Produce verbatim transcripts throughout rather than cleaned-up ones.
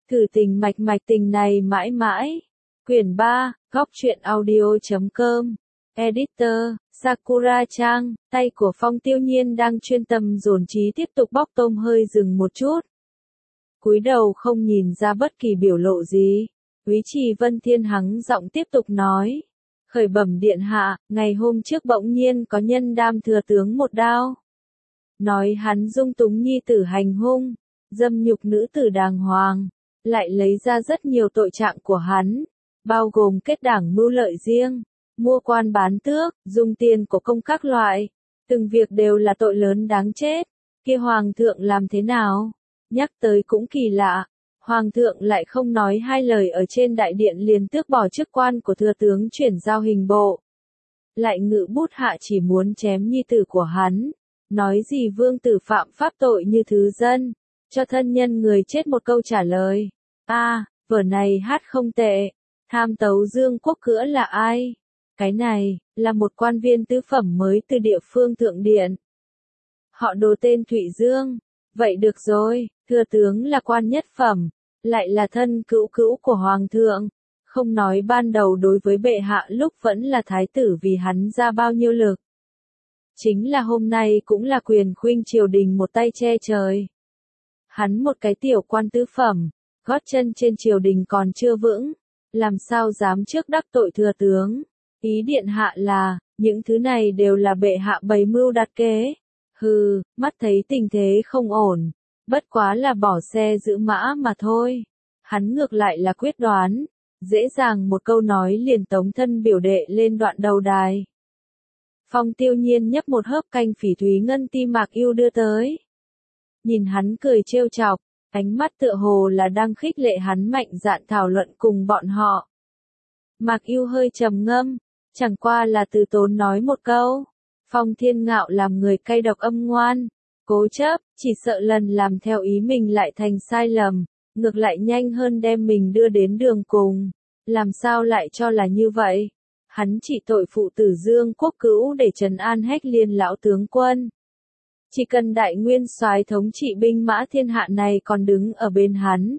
Thử tình mạch mạch tình này mãi mãi. Quyển ba, góc truyện audio.com. Editor, Sakura Trang, tay của Phong Tiêu Nhiên đang chuyên tâm dồn trí tiếp tục bóc tôm hơi dừng một chút. Cúi đầu không nhìn ra bất kỳ biểu lộ gì. Úy Trì Vân Thiên hắng giọng tiếp tục nói. Khởi bẩm điện hạ, ngày hôm trước bỗng nhiên có nhân đam thừa tướng một đao. Nói hắn dung túng nhi tử hành hung, dâm nhục nữ tử đàng hoàng, lại lấy ra rất nhiều tội trạng của hắn, bao gồm kết đảng mưu lợi riêng, mua quan bán tước, dùng tiền của công các loại, từng việc đều là tội lớn đáng chết. Kia hoàng thượng làm thế nào? Nhắc tới cũng kỳ lạ, hoàng thượng lại không nói hai lời ở trên đại điện liền tước bỏ chức quan của thừa tướng chuyển giao hình bộ. Lại ngự bút hạ chỉ muốn chém nhi tử của hắn, nói gì vương tử phạm pháp tội như thứ dân, cho thân nhân người chết một câu trả lời. A, à, vở này hát không tệ, tham tấu Dương Quốc Cữa là ai? Cái này, là một quan viên tứ phẩm mới từ địa phương thượng điện. Họ Đồ tên Thụy Dương. Vậy được rồi, thừa tướng là quan nhất phẩm, lại là thân cữu cữu của hoàng thượng, không nói ban đầu đối với bệ hạ lúc vẫn là thái tử vì hắn ra bao nhiêu lực. Chính là hôm nay cũng là quyền khuynh triều đình một tay che trời. Hắn một cái tiểu quan tứ phẩm, gót chân trên triều đình còn chưa vững, làm sao dám trước đắc tội thừa tướng. Ý điện hạ là, những thứ này đều là bệ hạ bày mưu đặt kế. Hừ, mắt thấy tình thế không ổn, bất quá là bỏ xe giữ mã mà thôi. Hắn ngược lại là quyết đoán, dễ dàng một câu nói liền tống thân biểu đệ lên đoạn đầu đài. Phong Tiêu Nhiên nhấp một hớp canh phỉ thúy ngân ti Mạc Yêu đưa tới. Nhìn hắn cười trêu chọc, ánh mắt tựa hồ là đang khích lệ hắn mạnh dạn thảo luận cùng bọn họ. Mạc Yêu hơi trầm ngâm, chẳng qua là từ tốn nói một câu. Phong Thiên Ngạo làm người cay độc âm ngoan, cố chấp, chỉ sợ lần làm theo ý mình lại thành sai lầm, ngược lại nhanh hơn đem mình đưa đến đường cùng. Làm sao lại cho là như vậy? Hắn chỉ tội phụ tử Dương Quốc Cữu để trấn an Hách Liên lão tướng quân. Chỉ cần đại nguyên soái thống trị binh mã thiên hạ này còn đứng ở bên hắn,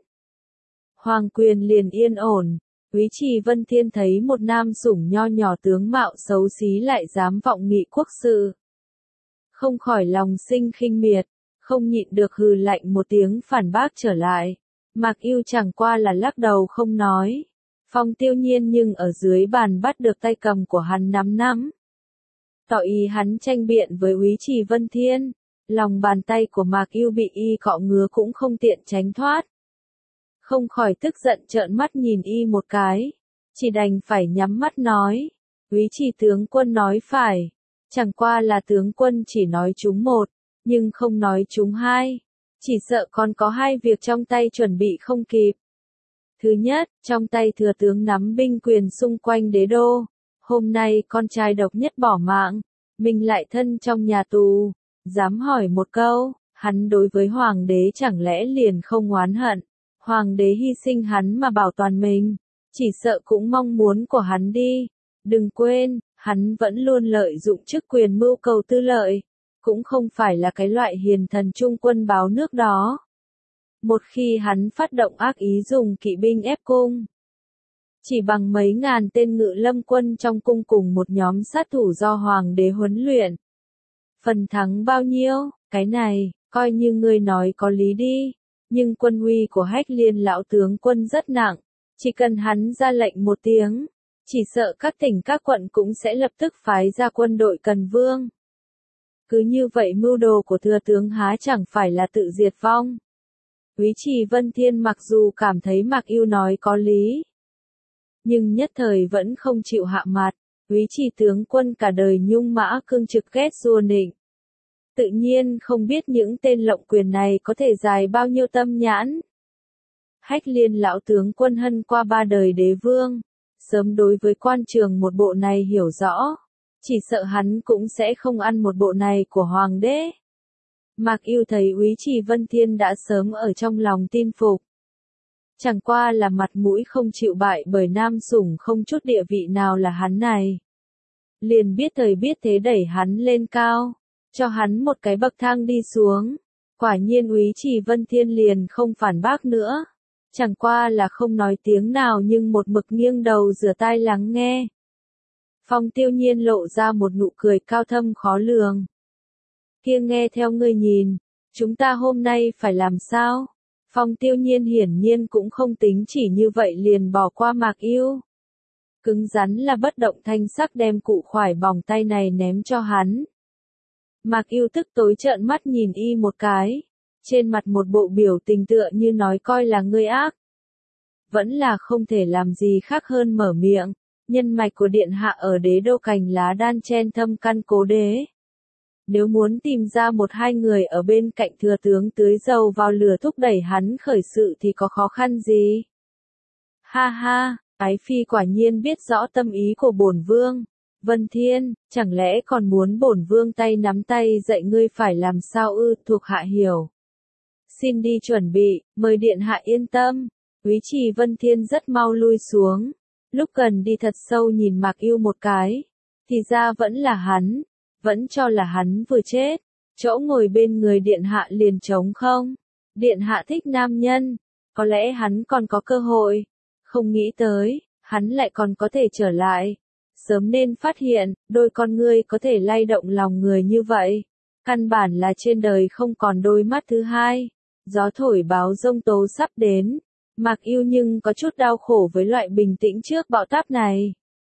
hoàng quyền liền yên ổn. Úy Trì Vân Thiên thấy một nam sủng nho nhỏ tướng mạo xấu xí lại dám vọng nghị quốc sự, không khỏi lòng sinh khinh miệt, không nhịn được hừ lạnh một tiếng phản bác trở lại. Mạc Yêu chẳng qua là lắc đầu không nói. Phong Tiêu Nhiên nhưng ở dưới bàn bắt được tay cầm của hắn nắm nắm, tỏ ý hắn tranh biện với Úy Trì Vân Thiên. Lòng bàn tay của Mạc Yêu bị y cọ ngứa cũng không tiện tránh thoát. Không khỏi tức giận trợn mắt nhìn y một cái, chỉ đành phải nhắm mắt nói. Úy Trì tướng quân nói phải, chẳng qua là tướng quân chỉ nói chúng một, nhưng không nói chúng hai. Chỉ sợ còn có hai việc trong tay chuẩn bị không kịp. Thứ nhất, trong tay thừa tướng nắm binh quyền xung quanh đế đô. Hôm nay con trai độc nhất bỏ mạng, mình lại thân trong nhà tù. Dám hỏi một câu, hắn đối với hoàng đế chẳng lẽ liền không oán hận? Hoàng đế hy sinh hắn mà bảo toàn mình, chỉ sợ cũng mong muốn của hắn đi. Đừng quên, hắn vẫn luôn lợi dụng chức quyền mưu cầu tư lợi, cũng không phải là cái loại hiền thần trung quân báo nước đó. Một khi hắn phát động ác ý dùng kỵ binh ép cung, chỉ bằng mấy ngàn tên ngự lâm quân trong cung cùng một nhóm sát thủ do hoàng đế huấn luyện, phần thắng bao nhiêu, cái này, coi như ngươi nói có lý đi. Nhưng quân uy của Hách Liên lão tướng quân rất nặng, chỉ cần hắn ra lệnh một tiếng, chỉ sợ các tỉnh các quận cũng sẽ lập tức phái ra quân đội cần vương. Cứ như vậy mưu đồ của thừa tướng há chẳng phải là tự diệt vong. Úy Trì Vân Thiên mặc dù cảm thấy Mạc Yêu nói có lý, nhưng nhất thời vẫn không chịu hạ mặt. Úy Trì tướng quân cả đời nhung mã cương trực ghét xua nịnh, tự nhiên không biết những tên lộng quyền này có thể dài bao nhiêu tâm nhãn. Hách Liên lão tướng quân hân qua ba đời đế vương, sớm đối với quan trường một bộ này hiểu rõ, chỉ sợ hắn cũng sẽ không ăn một bộ này của hoàng đế. Mạc Yêu thấy Úy Trì Vân Thiên đã sớm ở trong lòng tin phục, chẳng qua là mặt mũi không chịu bại bởi nam sủng không chút địa vị nào là hắn này, liền biết thời biết thế đẩy hắn lên cao, cho hắn một cái bậc thang đi xuống. Quả nhiên Úy Trì Vân Thiên liền không phản bác nữa, chẳng qua là không nói tiếng nào nhưng một mực nghiêng đầu rửa tai lắng nghe. Phong Tiêu Nhiên lộ ra một nụ cười cao thâm khó lường. Kia nghe theo ngươi nhìn, chúng ta hôm nay phải làm sao? Phong Tiêu Nhiên hiển nhiên cũng không tính chỉ như vậy liền bỏ qua Mạc Yêu. Cứng rắn là bất động thanh sắc đem cụ khoải bỏng tay này ném cho hắn. Mạc Yêu tức tối trợn mắt nhìn y một cái, trên mặt một bộ biểu tình tựa như nói coi là ngươi ác. Vẫn là không thể làm gì khác hơn mở miệng, nhân mạch của điện hạ ở đế đô cành lá đan chen thâm căn cố đế. Nếu muốn tìm ra một hai người ở bên cạnh thừa tướng tưới dầu vào lửa thúc đẩy hắn khởi sự thì có khó khăn gì? Ha ha, Ái Phi quả nhiên biết rõ tâm ý của bổn vương. Vân Thiên, chẳng lẽ còn muốn bổn vương tay nắm tay dạy ngươi phải làm sao ư? Thuộc hạ hiểu. Xin đi chuẩn bị, mời điện hạ yên tâm. Úy Trì Vân Thiên rất mau lui xuống. Lúc gần đi thật sâu nhìn Mạc Yêu một cái, thì ra vẫn là hắn, vẫn cho là hắn vừa chết, chỗ ngồi bên người điện hạ liền trống không. Điện hạ thích nam nhân, có lẽ hắn còn có cơ hội, không nghĩ tới, hắn lại còn có thể trở lại. Sớm nên phát hiện, đôi con ngươi có thể lay động lòng người như vậy. Căn bản là trên đời không còn đôi mắt thứ hai. Gió thổi báo giông tố sắp đến. Mạc Yêu nhưng có chút đau khổ với loại bình tĩnh trước bão táp này.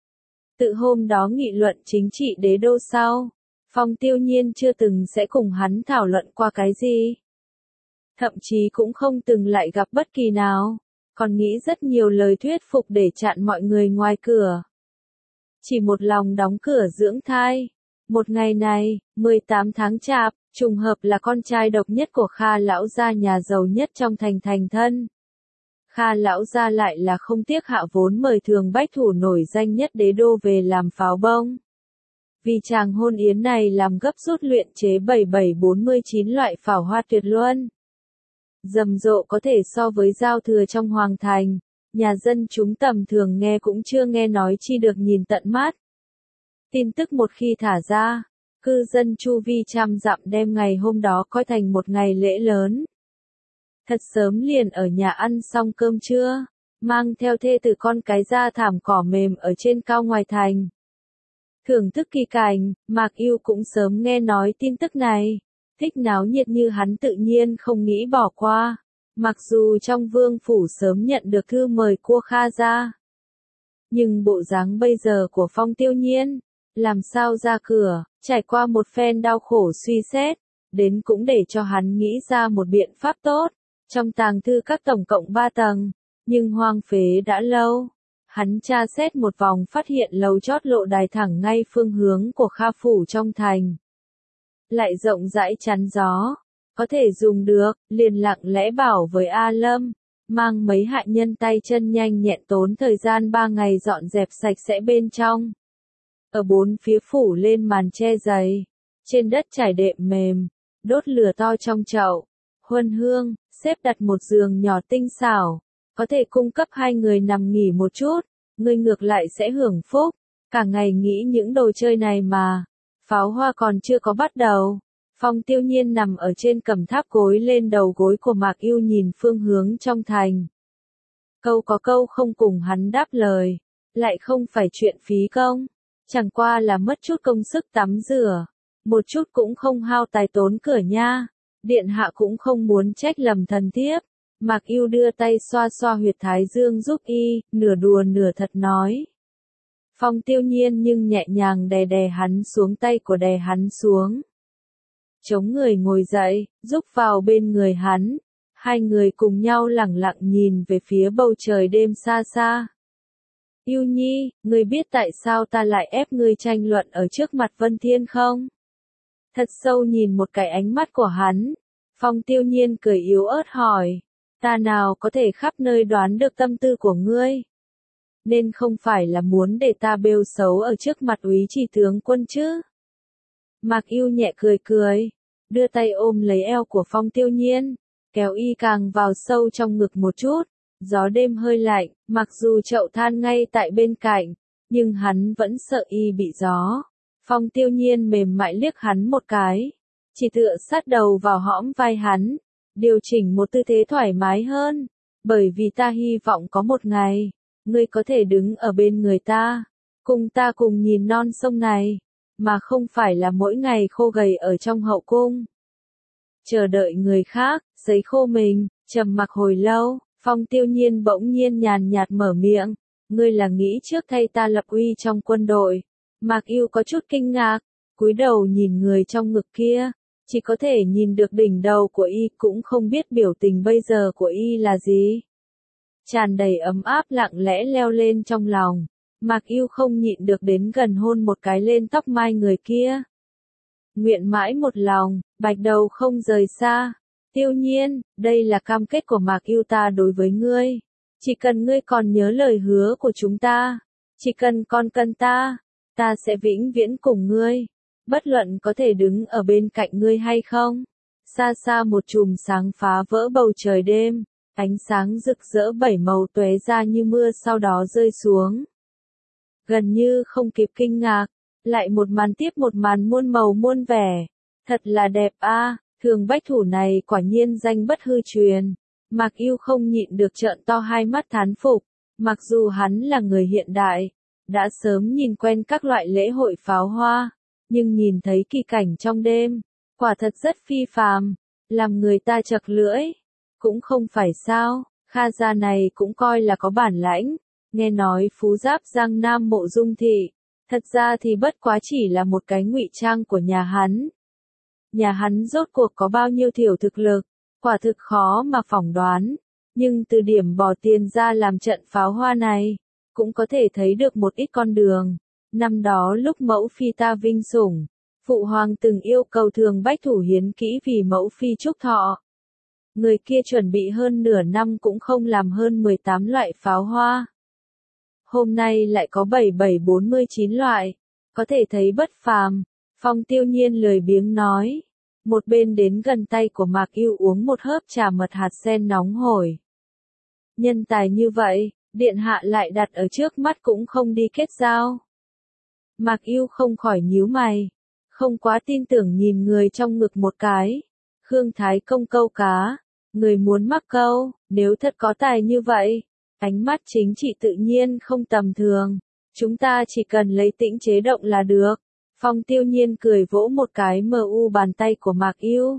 Tự hôm đó nghị luận chính trị đế đô sau, Phong Tiêu Nhiên chưa từng sẽ cùng hắn thảo luận qua cái gì. Thậm chí cũng không từng lại gặp bất kỳ nào, còn nghĩ rất nhiều lời thuyết phục để chặn mọi người ngoài cửa. Chỉ một lòng đóng cửa dưỡng thai. Một ngày này, mười tám tháng chạp, trùng hợp là con trai độc nhất của Kha lão gia nhà giàu nhất trong thành thành thân. Kha lão gia lại là không tiếc hạ vốn mời thường bách thủ nổi danh nhất đế đô về làm pháo bông. Vì chàng hôn yến này làm gấp rút luyện chế bảy bảy bốn chín loại pháo hoa tuyệt luân. Rầm rộ có thể so với giao thừa trong hoàng thành, nhà dân chúng tầm thường nghe cũng chưa nghe nói chi được nhìn tận mắt. Tin tức một khi thả ra, cư dân chu vi trăm dặm đem ngày hôm đó coi thành một ngày lễ lớn. Thật sớm liền ở nhà ăn xong cơm trưa, mang theo thê tử con cái ra thảm cỏ mềm ở trên cao ngoài thành. Thưởng thức kỳ cảnh, Mạc Yêu cũng sớm nghe nói tin tức này, thích náo nhiệt như hắn tự nhiên không nghĩ bỏ qua. Mặc dù trong vương phủ sớm nhận được thư mời cua Kha ra, nhưng bộ dáng bây giờ của Phong Tiêu Nhiên, làm sao ra cửa, trải qua một phen đau khổ suy xét, đến cũng để cho hắn nghĩ ra một biện pháp tốt. Trong tàng thư các tổng cộng ba tầng, nhưng hoang phế đã lâu. Hắn tra xét một vòng phát hiện lầu chót lộ đài thẳng ngay phương hướng của Kha phủ trong thành. Lại rộng rãi chắn gió, có thể dùng được, liền lặng lẽ bảo với A Lâm, mang mấy hạ nhân tay chân nhanh nhẹn tốn thời gian ba ngày dọn dẹp sạch sẽ bên trong. Ở bốn phía phủ lên màn che dày, trên đất trải đệm mềm, đốt lửa to trong chậu, huân hương, xếp đặt một giường nhỏ tinh xảo, có thể cung cấp hai người nằm nghỉ một chút, người ngược lại sẽ hưởng phúc, cả ngày nghĩ những đồ chơi này mà. Pháo hoa còn chưa có bắt đầu, Phong Tiêu Nhiên nằm ở trên cẩm tháp gối lên đầu gối của Mạc Yêu nhìn phương hướng trong thành. Câu có câu không cùng hắn đáp lời, lại không phải chuyện phí công, chẳng qua là mất chút công sức tắm rửa, một chút cũng không hao tài tốn cửa nha. Điện hạ cũng không muốn trách lầm thần thiếp. Mạc Yêu đưa tay xoa xoa huyệt thái dương giúp y, nửa đùa nửa thật nói. Phong Tiêu Nhiên nhưng nhẹ nhàng đè đè hắn xuống, tay của đè hắn xuống. Chống người ngồi dậy, giúp vào bên người hắn. Hai người cùng nhau lẳng lặng nhìn về phía bầu trời đêm xa xa. Yêu Nhi, ngươi biết tại sao ta lại ép ngươi tranh luận ở trước mặt Vân Thiên không? Thật sâu nhìn một cái ánh mắt của hắn, Phong Tiêu Nhiên cười yếu ớt hỏi, ta nào có thể khắp nơi đoán được tâm tư của ngươi? Nên không phải là muốn để ta bêu xấu ở trước mặt Úy Trì tướng quân chứ? Mạc Yêu nhẹ cười cười, đưa tay ôm lấy eo của Phong Tiêu Nhiên, kéo y càng vào sâu trong ngực một chút. Gió đêm hơi lạnh, mặc dù chậu than ngay tại bên cạnh, nhưng hắn vẫn sợ y bị gió. Phong Tiêu Nhiên mềm mại liếc hắn một cái, chỉ tựa sát đầu vào hõm vai hắn, điều chỉnh một tư thế thoải mái hơn. Bởi vì ta hy vọng có một ngày, ngươi có thể đứng ở bên người ta, cùng ta cùng nhìn non sông này, mà không phải là mỗi ngày khô gầy ở trong hậu cung. Chờ đợi người khác, sấy khô mình, trầm mặc hồi lâu, Phong Tiêu Nhiên bỗng nhiên nhàn nhạt mở miệng, ngươi là nghĩ trước thay ta lập uy trong quân đội. Mạc Yêu có chút kinh ngạc, cúi đầu nhìn người trong ngực kia, chỉ có thể nhìn được đỉnh đầu của y, cũng không biết biểu tình bây giờ của y là gì. Tràn đầy ấm áp lặng lẽ leo lên trong lòng, Mạc Yêu không nhịn được đến gần hôn một cái lên tóc mai người kia. Nguyện mãi một lòng, bạch đầu không rời xa. Tiêu Nhiên, đây là cam kết của Mạc Yêu ta đối với ngươi. Chỉ cần ngươi còn nhớ lời hứa của chúng ta, chỉ cần con cần ta, ta sẽ vĩnh viễn cùng ngươi. Bất luận có thể đứng ở bên cạnh ngươi hay không. Xa xa một chùm sáng phá vỡ bầu trời đêm, ánh sáng rực rỡ bảy màu tóe ra như mưa sau đó rơi xuống. Gần như không kịp kinh ngạc, lại một màn tiếp một màn muôn màu muôn vẻ. Thật là đẹp a, à, thường bách thủ này quả nhiên danh bất hư truyền. Mạc Yêu không nhịn được trợn to hai mắt thán phục, mặc dù hắn là người hiện đại, đã sớm nhìn quen các loại lễ hội pháo hoa, nhưng nhìn thấy kỳ cảnh trong đêm, quả thật rất phi phàm, làm người ta chật lưỡi. Cũng không phải sao, Kha gia này cũng coi là có bản lãnh, nghe nói phú giáp Giang Nam Mộ Dung thị, thật ra thì bất quá chỉ là một cái ngụy trang của nhà hắn. Nhà hắn rốt cuộc có bao nhiêu thiểu thực lực, quả thực khó mà phỏng đoán, nhưng từ điểm bỏ tiền ra làm trận pháo hoa này, cũng có thể thấy được một ít con đường. Năm đó lúc mẫu phi ta vinh sủng, phụ hoàng từng yêu cầu thường bách thủ hiến kỹ vì mẫu phi chúc thọ. Người kia chuẩn bị hơn nửa năm cũng không làm hơn mười tám loại pháo hoa. Hôm nay lại có bảy bảy bốn mươi chín loại, có thể thấy bất phàm. Phong Tiêu Nhiên lười biếng nói, một bên đến gần tay của Mạc Yêu uống một hớp trà mật hạt sen nóng hổi. Nhân tài như vậy, điện hạ lại đặt ở trước mắt cũng không đi kết giao. Mạc Yêu không khỏi nhíu mày, không quá tin tưởng nhìn người trong ngực một cái. Khương Thái Công câu cá, người muốn mắc câu, nếu thật có tài như vậy, ánh mắt chính trị tự nhiên không tầm thường, chúng ta chỉ cần lấy tĩnh chế động là được. Phong Tiêu Nhiên cười vỗ một cái mờ u bàn tay của Mạc Yêu.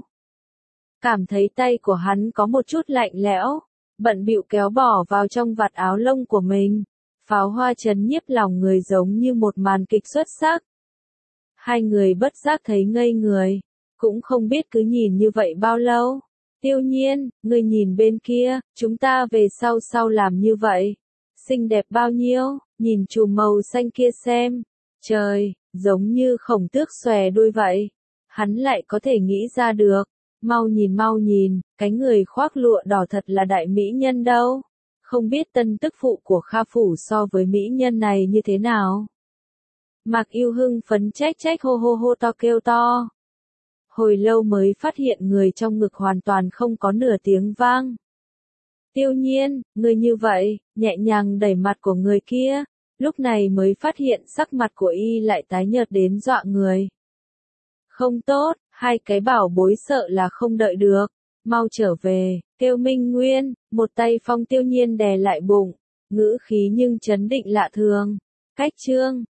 Cảm thấy tay của hắn có một chút lạnh lẽo, bận bịu kéo bỏ vào trong vạt áo lông của mình. Pháo hoa trấn nhiếp lòng người giống như một màn kịch xuất sắc. Hai người bất giác thấy ngây người, cũng không biết cứ nhìn như vậy bao lâu. Tiêu Nhiên, người nhìn bên kia, chúng ta về sau sau làm như vậy. Xinh đẹp bao nhiêu, nhìn chùm màu xanh kia xem. Trời, giống như khổng tước xòe đuôi vậy. Hắn lại có thể nghĩ ra được. Mau nhìn mau nhìn, cái người khoác lụa đỏ thật là đại mỹ nhân đâu. Không biết tân tức phụ của Kha Phủ so với mỹ nhân này như thế nào. Mạc Yêu hưng phấn trách trách hô hô hô to kêu to. Hồi lâu mới phát hiện người trong ngực hoàn toàn không có nửa tiếng vang. Tiêu Nhiên, người như vậy, nhẹ nhàng đẩy mặt của người kia, lúc này mới phát hiện sắc mặt của y lại tái nhợt đến dọa người. Không tốt, hai cái bảo bối sợ là không đợi được, mau trở về, kêu Minh Nguyên, một tay Phong Tiêu Nhiên đè lại bụng, ngữ khí nhưng chấn định lạ thường. Cách chương